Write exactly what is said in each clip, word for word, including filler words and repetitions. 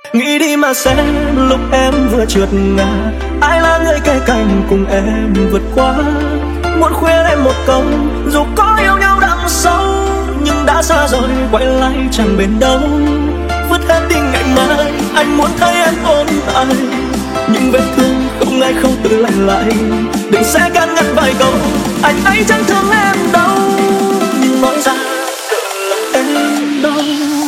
Nghĩ đi mà xem lúc em vừa trượt ngã, ai là người kề cạnh cùng em vượt qua. Muốn khuyên em một câu, dù có yêu nhau đậm sâu, nhưng đã xa rồi quay lại chẳng bền đâu. Vứt hết đi ngày mai, anh muốn thấy em tồn tại. Những vết thương không ai không tự lành lại, đừng sẽ can ngăn vài câu. Anh ấy chẳng thương em đâu, nhưng nói ra tự là em đâu.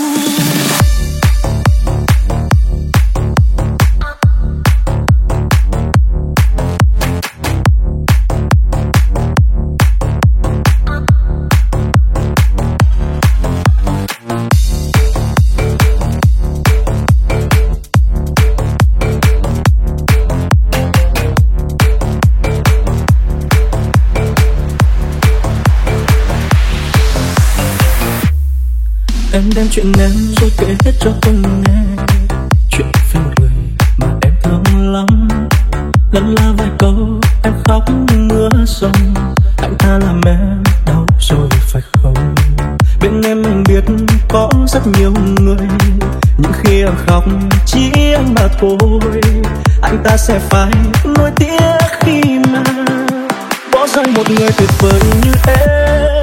Em đem chuyện em rồi kể hết cho tôi nghe, chuyện về một người mà em thương lắm. Lân la vài câu em khóc mưa sông, anh ta làm em đau rồi phải không? Bên em anh biết có rất nhiều người, nhưng khi em khóc chỉ anh mà thôi. Anh ta sẽ phải nuối tiếc khi mà bỏ rơi một người tuyệt vời như em.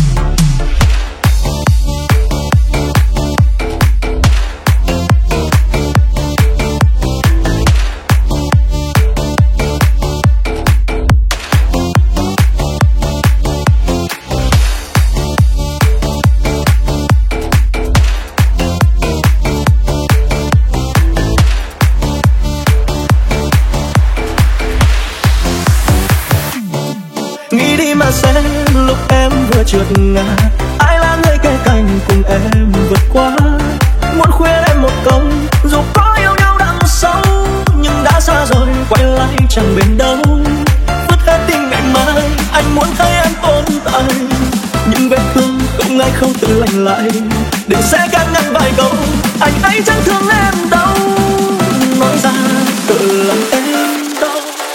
Nghĩ đi mà xem lúc em vừa trượt ngã, ai là người kề cạnh cùng em vượt qua. Muốn khuyên em một câu, dù có yêu nhau đậm sâu, nhưng đã xa rồi quay lại chẳng bền đâu. Vứt hết tình ngày mai, anh muốn thấy em tồn tại. Những vết thương không ai không tự lành lại, để sẽ can ngăn vài câu. Anh ấy chẳng thương em đâu, nói ra tự làm em đau.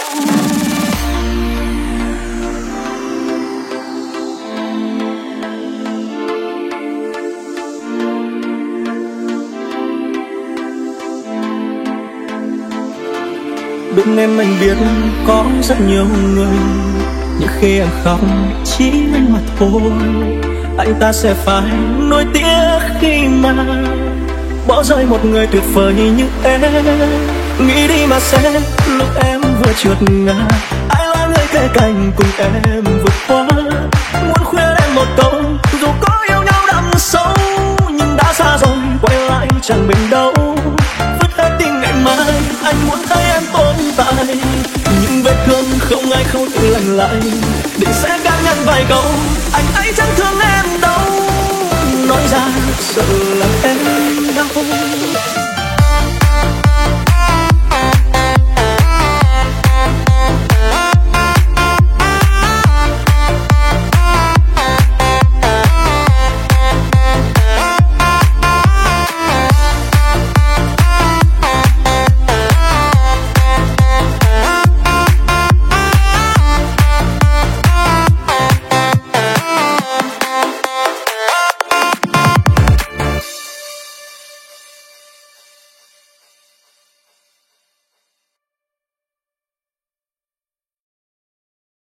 Bên em anh biết có rất nhiều người, nhưng khi em khóc chỉ anh mà thôi. Anh ta sẽ phải nuối tiếc khi mà bỏ rơi một người tuyệt vời như em. Nghĩ đi mà xem lúc em vừa trượt ngã, ai là người kề cạnh cùng em vượt qua. Muốn khuyên em một câu, dù có yêu nhau đậm sâu, nhưng đã xa rồi quay lại chẳng bền đâu. Vứt hết tình ngày mai, anh muốn thấy em tồn tại. Những vết thương không ai không tự lành lại, để sẽ can ngăn vài câu. Anh ấy chẳng thương em đâu, nói ra sợ làm em đau.